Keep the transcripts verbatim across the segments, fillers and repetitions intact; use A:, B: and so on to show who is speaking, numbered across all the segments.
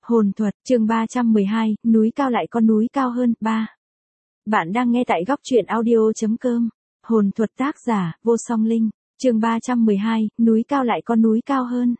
A: Hồn thuật, chương ba trăm mười hai, núi cao lại có núi cao hơn, ba. Bạn đang nghe tại góc truyện audio chấm com. Hồn thuật tác giả, Vô Song Linh, chương ba trăm mười hai, núi cao lại có núi cao hơn.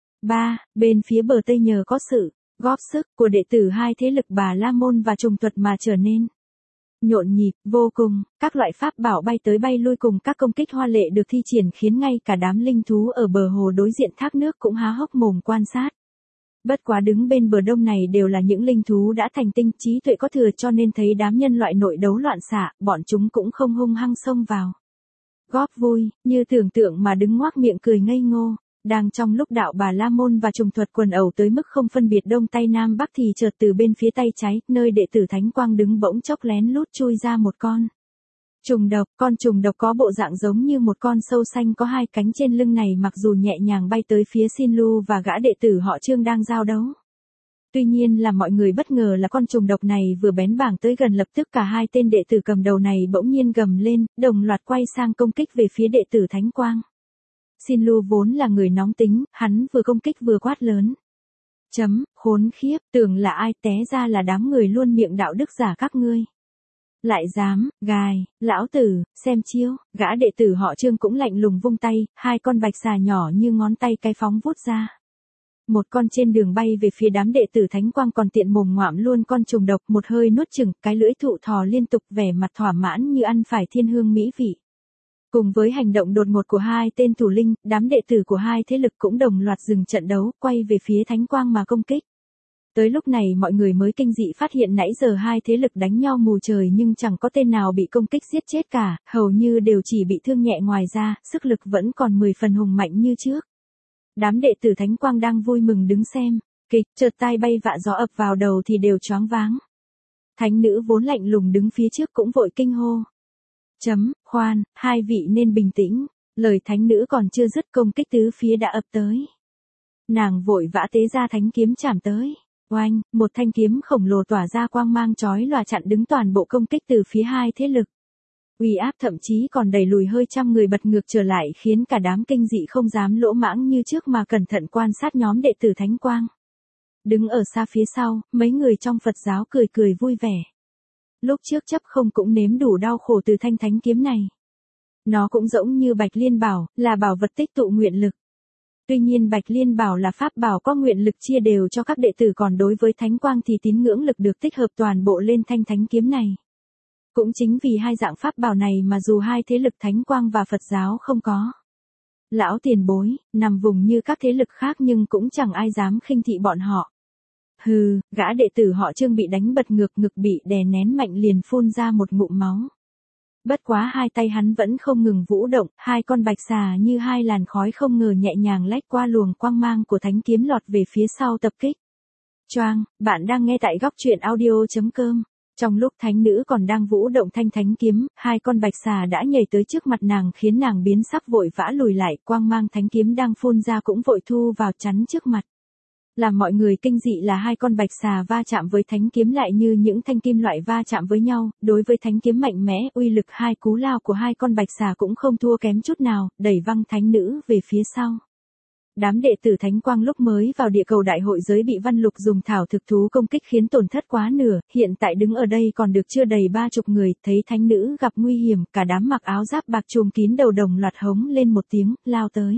A: ba. Bên phía bờ Tây nhờ có sự góp sức của đệ tử hai thế lực Bà La Môn và Trùng Thuật mà trở nên nhộn nhịp vô cùng, các loại pháp bảo bay tới bay lui cùng các công kích hoa lệ được thi triển khiến ngay cả đám linh thú ở bờ hồ đối diện thác nước cũng há hốc mồm quan sát. Bất quá đứng bên bờ đông này đều là những linh thú đã thành tinh, trí tuệ có thừa, cho nên thấy đám nhân loại nội đấu loạn xạ, bọn chúng cũng không hung hăng xông vào góp vui, như tưởng tượng mà đứng ngoác miệng cười ngây ngô. Đang trong lúc đạo Bà La Môn và Trùng Thuật quần ẩu tới mức không phân biệt đông tây nam bắc thì chợt từ bên phía tay trái, nơi đệ tử Thánh Quang đứng bỗng chốc lén lút chui ra một con trùng độc. Con trùng độc có bộ dạng giống như một con sâu xanh có hai cánh, trên lưng này mặc dù nhẹ nhàng bay tới phía Xin Lu và gã đệ tử họ Trương đang giao đấu. Tuy nhiên làm mọi người bất ngờ là con trùng độc này vừa bén bảng tới gần, lập tức cả hai tên đệ tử cầm đầu này bỗng nhiên gầm lên, đồng loạt quay sang công kích về phía đệ tử Thánh Quang. Xin Lu vốn là người nóng tính, hắn vừa công kích vừa quát lớn. Chấm, khốn khiếp, tưởng là ai, té ra là đám người luôn miệng đạo đức giả các ngươi. Lại dám, gài, lão tử, xem chiêu, gã đệ tử họ Trương cũng lạnh lùng vung tay, hai con bạch xà nhỏ như ngón tay cái phóng vút ra. Một con trên đường bay về phía đám đệ tử Thánh Quang, còn tiện mồm ngoạm luôn con trùng độc, một hơi nuốt chửng, cái lưỡi thụ thò liên tục, vẻ mặt thỏa mãn như ăn phải thiên hương mỹ vị. Cùng với hành động đột ngột của hai tên thủ linh, đám đệ tử của hai thế lực cũng đồng loạt dừng trận đấu, quay về phía Thánh Quang mà công kích. Tới lúc này mọi người mới kinh dị phát hiện nãy giờ hai thế lực đánh nhau mù trời nhưng chẳng có tên nào bị công kích giết chết cả, hầu như đều chỉ bị thương nhẹ, ngoài ra, sức lực vẫn còn mười phần hùng mạnh như trước. Đám đệ tử Thánh Quang đang vui mừng đứng xem kịch, chợt tai bay vạ gió ập vào đầu thì đều choáng váng. Thánh nữ vốn lạnh lùng đứng phía trước cũng vội kinh hô. Chấm, khoan, hai vị nên bình tĩnh, lời thánh nữ còn chưa dứt, công kích tứ phía đã ập tới. Nàng vội vã tế ra thánh kiếm chạm tới. Oanh, một thanh kiếm khổng lồ tỏa ra quang mang chói lòa chặn đứng toàn bộ công kích từ phía hai thế lực. Uy áp thậm chí còn đẩy lùi hơi trăm người bật ngược trở lại, khiến cả đám kinh dị không dám lỗ mãng như trước mà cẩn thận quan sát nhóm đệ tử Thánh Quang. Đứng ở xa phía sau, mấy người trong Phật giáo cười cười vui vẻ. Lúc trước chấp không cũng nếm đủ đau khổ từ thanh thánh kiếm này. Nó cũng giống như Bạch Liên Bảo, là bảo vật tích tụ nguyện lực. Tuy nhiên Bạch Liên Bảo là pháp bảo có nguyện lực chia đều cho các đệ tử, còn đối với Thánh Quang thì tín ngưỡng lực được tích hợp toàn bộ lên thanh thánh kiếm này. Cũng chính vì hai dạng pháp bảo này mà dù hai thế lực Thánh Quang và Phật giáo không có lão tiền bối, nằm vùng như các thế lực khác, nhưng cũng chẳng ai dám khinh thị bọn họ. Hừ, gã đệ tử họ Trương bị đánh bật ngược, ngực bị đè nén mạnh liền phun ra một ngụm máu. Bất quá hai tay hắn vẫn không ngừng vũ động, hai con bạch xà như hai làn khói không ngờ nhẹ nhàng lách qua luồng quang mang của thánh kiếm lọt về phía sau tập kích. Choang, bạn đang nghe tại góc truyện audio chấm com. Trong lúc thánh nữ còn đang vũ động thanh thánh kiếm, hai con bạch xà đã nhảy tới trước mặt nàng khiến nàng biến sắc, vội vã lùi lại, quang mang thánh kiếm đang phun ra cũng vội thu vào chắn trước mặt. Làm mọi người kinh dị là hai con bạch xà va chạm với thánh kiếm lại như những thanh kim loại va chạm với nhau, đối với thánh kiếm mạnh mẽ, uy lực hai cú lao của hai con bạch xà cũng không thua kém chút nào, đẩy văng thánh nữ về phía sau. Đám đệ tử Thánh Quang lúc mới vào địa cầu đại hội giới bị Văn Lục dùng thảo thực thú công kích khiến tổn thất quá nửa, hiện tại đứng ở đây còn được chưa đầy ba chục người, thấy thánh nữ gặp nguy hiểm, cả đám mặc áo giáp bạc trùm kín đầu đồng loạt hống lên một tiếng, lao tới.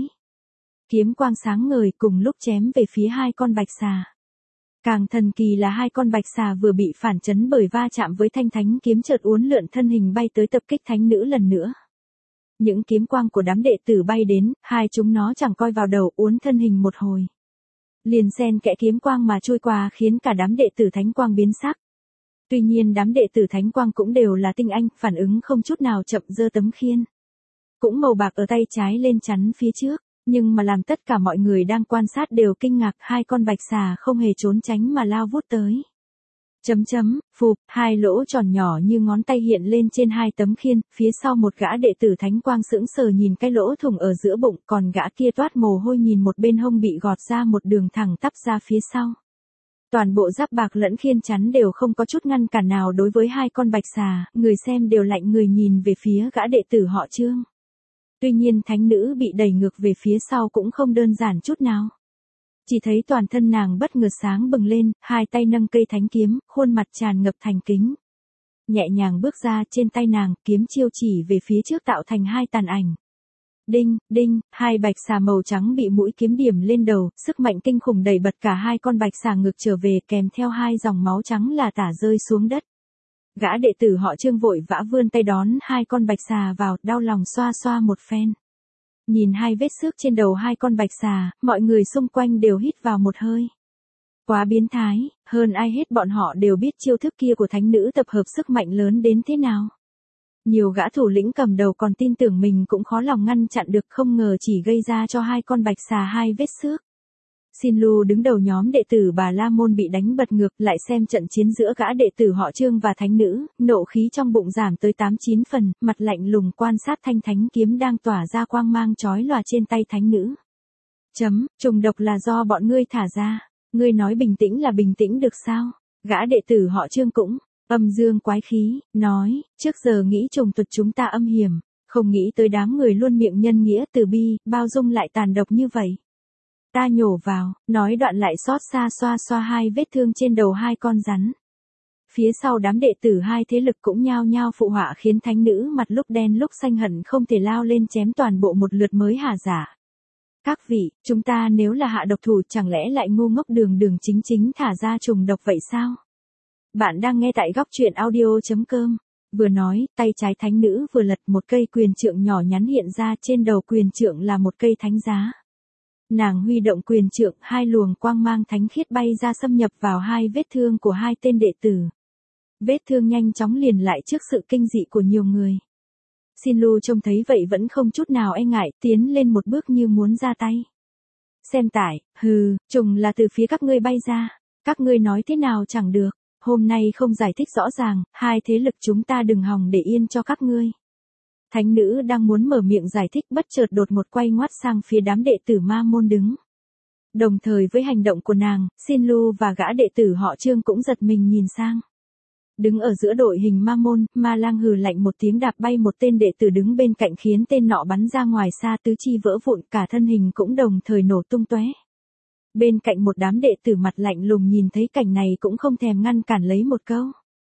A: Kiếm quang sáng ngời cùng lúc chém về phía hai con bạch xà. Càng thần kỳ là hai con bạch xà vừa bị phản chấn bởi va chạm với thanh thánh kiếm chợt uốn lượn thân hình bay tới tập kích thánh nữ lần nữa. Những kiếm quang của đám đệ tử bay đến, hai chúng nó chẳng coi vào đầu, uốn thân hình một hồi. Liền xen kẽ kiếm quang mà trôi qua khiến cả đám đệ tử Thánh Quang biến sắc. Tuy nhiên đám đệ tử Thánh Quang cũng đều là tinh anh, phản ứng không chút nào chậm, giơ tấm khiên cũng màu bạc ở tay trái lên chắn phía trước. Nhưng mà làm tất cả mọi người đang quan sát đều kinh ngạc, hai con bạch xà không hề trốn tránh mà lao vút tới. Chấm chấm, phụp, hai lỗ tròn nhỏ như ngón tay hiện lên trên hai tấm khiên, phía sau một gã đệ tử Thánh Quang sững sờ nhìn cái lỗ thủng ở giữa bụng, còn gã kia toát mồ hôi nhìn một bên hông bị gọt ra một đường thẳng tắp ra phía sau. Toàn bộ giáp bạc lẫn khiên chắn đều không có chút ngăn cản nào đối với hai con bạch xà, người xem đều lạnh người nhìn về phía gã đệ tử họ Trương. Tuy nhiên thánh nữ bị đẩy ngược về phía sau cũng không đơn giản chút nào. chỉ thấy toàn thân nàng bất ngờ sáng bừng lên, hai tay nâng cây thánh kiếm, khuôn mặt tràn ngập thành kính. Nhẹ nhàng bước ra, trên tay nàng, kiếm chiêu chỉ về phía trước tạo thành hai tàn ảnh. Đinh, đinh, hai bạch xà màu trắng bị mũi kiếm điểm lên đầu, sức mạnh kinh khủng đẩy bật cả hai con bạch xà ngược trở về, kèm theo hai dòng máu trắng là tả rơi xuống đất. Gã đệ tử họ Trương vội vã vươn tay đón hai con bạch xà vào, đau lòng xoa xoa một phen. Nhìn hai vết xước trên đầu hai con bạch xà, mọi người xung quanh đều hít vào một hơi. Quá biến thái, hơn ai hết bọn họ đều biết chiêu thức kia của thánh nữ tập hợp sức mạnh lớn đến thế nào. Nhiều gã thủ lĩnh cầm đầu còn tin tưởng mình cũng khó lòng ngăn chặn được, không ngờ chỉ gây ra cho hai con bạch xà hai vết xước. Xin Lu đứng đầu nhóm đệ tử Bà La Môn bị đánh bật ngược, lại xem trận chiến giữa gã đệ tử họ Trương và thánh nữ, nộ khí trong bụng giảm tới tám chín phần, mặt lạnh lùng quan sát thanh thánh kiếm đang tỏa ra quang mang chói lòa trên tay thánh nữ. Chấm, trùng độc là do bọn ngươi thả ra, ngươi nói bình tĩnh là bình tĩnh được sao? Gã đệ tử họ Trương cũng âm dương quái khí, nói, trước giờ nghĩ trùng thuật chúng ta âm hiểm, không nghĩ tới đám người luôn miệng nhân nghĩa từ bi, bao dung lại tàn độc như vậy. Ta nhổ vào, nói đoạn lại xót xa xoa xoa hai vết thương trên đầu hai con rắn. Phía sau đám đệ tử hai thế lực cũng nhao nhao phụ họa khiến thánh nữ mặt lúc đen lúc xanh hận không thể lao lên chém toàn bộ một lượt mới hả giả. Các vị, chúng ta nếu là hạ độc thủ chẳng lẽ lại ngu ngốc đường đường chính chính thả ra trùng độc vậy sao? Bạn đang nghe tại góc truyện audio chấm com. Vừa nói, tay trái thánh nữ vừa lật, một cây quyền trượng nhỏ nhắn hiện ra, trên đầu quyền trượng là một cây thánh giá. Nàng huy động quyền trượng, hai luồng quang mang thánh khiết bay ra xâm nhập vào hai vết thương của hai tên đệ tử. Vết thương nhanh chóng liền lại trước sự kinh dị của nhiều người. Xin Lu trông thấy vậy vẫn không chút nào e ngại, tiến lên một bước như muốn ra tay. Xem tải, hừ, trùng là từ phía các ngươi bay ra, các ngươi nói thế nào chẳng được, hôm nay không giải thích rõ ràng, hai thế lực chúng ta đừng hòng để yên cho các ngươi. Thánh nữ đang muốn mở miệng giải thích bất chợt đột một quay ngoắt sang phía đám đệ tử Ma Môn đứng. Đồng thời với hành động của nàng, Xin Lu và gã đệ tử họ Trương cũng giật mình nhìn sang. Đứng ở giữa đội hình Ma Môn, Ma Lang hừ lạnh một tiếng đạp bay một tên đệ tử đứng bên cạnh khiến tên nọ bắn ra ngoài xa tứ chi vỡ vụn, cả thân hình cũng đồng thời nổ tung tóe. Bên cạnh một đám đệ tử mặt lạnh lùng nhìn thấy cảnh này cũng không thèm ngăn cản lấy một câu.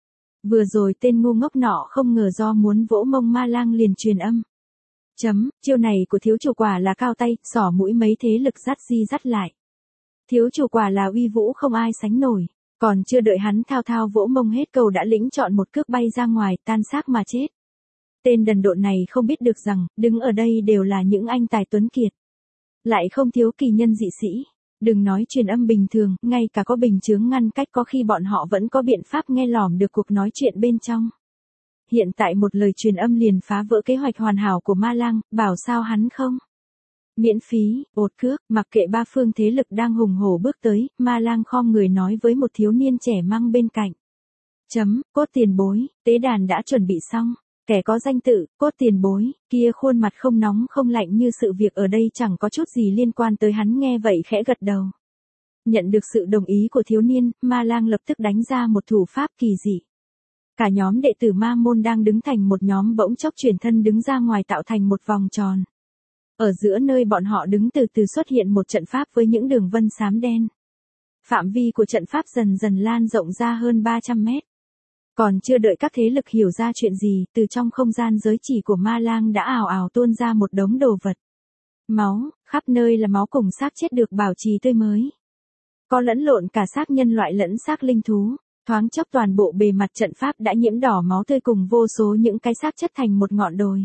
A: Vừa rồi tên ngu ngốc nọ không ngờ do muốn vỗ mông Ma Lang liền truyền âm. Chấm, chiêu này của thiếu chủ quả là cao tay, xỏ mũi mấy thế lực dắt di dắt lại. Thiếu chủ quả là uy vũ không ai sánh nổi, còn chưa đợi hắn thao thao vỗ mông hết câu đã lĩnh chọn một cước bay ra ngoài, tan xác mà chết. Tên đần độn này không biết được rằng, đứng ở đây đều là những anh tài tuấn kiệt. Lại không thiếu kỳ nhân dị sĩ. Đừng nói truyền âm bình thường, ngay cả có bình chướng ngăn cách có khi bọn họ vẫn có biện pháp nghe lỏm được cuộc nói chuyện bên trong. Hiện tại một lời truyền âm liền phá vỡ kế hoạch hoàn hảo của Ma Lang, bảo sao hắn không? Miễn phí, ột cước, mặc kệ ba phương thế lực đang hùng hổ bước tới, Ma Lang khom người nói với một thiếu niên trẻ măng bên cạnh. Chấm, cốt tiền bối, tế đàn đã chuẩn bị xong. Kẻ có danh tự, cốt tiền bối, kia khuôn mặt không nóng không lạnh như sự việc ở đây chẳng có chút gì liên quan tới hắn nghe vậy khẽ gật đầu. Nhận được sự đồng ý của thiếu niên, Ma Lang lập tức đánh ra một thủ pháp kỳ dị. Cả nhóm đệ tử Ma Môn đang đứng thành một nhóm bỗng chốc chuyển thân đứng ra ngoài tạo thành một vòng tròn. Ở giữa nơi bọn họ đứng từ từ xuất hiện một trận pháp với những đường vân xám đen. Phạm vi của trận pháp dần dần lan rộng ra hơn ba trăm mét. Còn chưa đợi các thế lực hiểu ra chuyện gì, từ trong không gian giới chỉ của Ma Lang đã ào ào tuôn ra một đống đồ vật. Máu, khắp nơi là máu cùng xác chết được bảo trì tươi mới. Có lẫn lộn cả xác nhân loại lẫn xác linh thú, thoáng chốc toàn bộ bề mặt trận pháp đã nhiễm đỏ máu tươi cùng vô số những cái xác chất thành một ngọn đồi.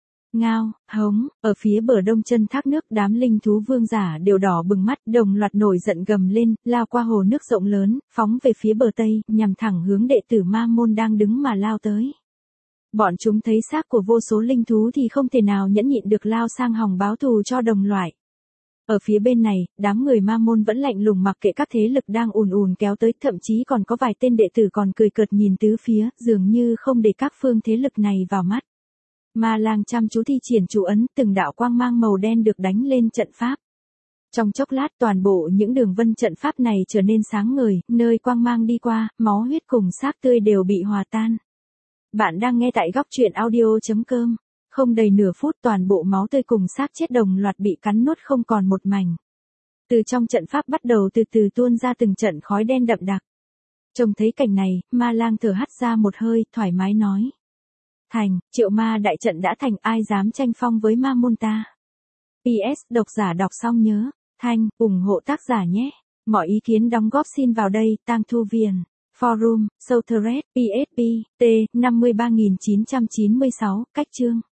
A: Ngao, hống, ở phía bờ đông chân thác nước đám linh thú vương giả đều đỏ bừng mắt, đồng loạt nổi giận gầm lên, lao qua hồ nước rộng lớn, phóng về phía bờ tây, nhằm thẳng hướng đệ tử Ma Môn đang đứng mà lao tới. Bọn chúng thấy xác của vô số linh thú thì không thể nào nhẫn nhịn được lao sang hòng báo thù cho đồng loại. Ở phía bên này, đám người Ma Môn vẫn lạnh lùng mặc kệ các thế lực đang ùn ùn kéo tới, thậm chí còn có vài tên đệ tử còn cười cợt nhìn tứ phía, dường như không để các phương thế lực này vào mắt. Ma Lang chăm chú thi triển chú ấn, từng đạo quang mang màu đen được đánh lên trận pháp. Trong chốc lát toàn bộ những đường vân trận pháp này trở nên sáng ngời, nơi quang mang đi qua, máu huyết cùng xác tươi đều bị hòa tan. Bạn đang nghe tại góc truyện audio chấm com. Không đầy nửa phút toàn bộ máu tươi cùng xác chết đồng loạt bị cắn nuốt không còn một mảnh. Từ trong trận pháp bắt đầu từ từ tuôn ra từng trận khói đen đậm đặc. Trông thấy cảnh này, Ma Lang thở hắt ra một hơi, thoải mái nói. Thành, triệu ma đại trận đã thành, ai dám tranh phong với ma môn ta. pê ét độc giả đọc xong nhớ, thanh, ủng hộ tác giả nhé. Mọi ý kiến đóng góp xin vào đây, Tang Thu Viền. Forum, Southred, pê ét pê, T, năm mươi ba nghìn chín trăm chín mươi sáu, cách chương.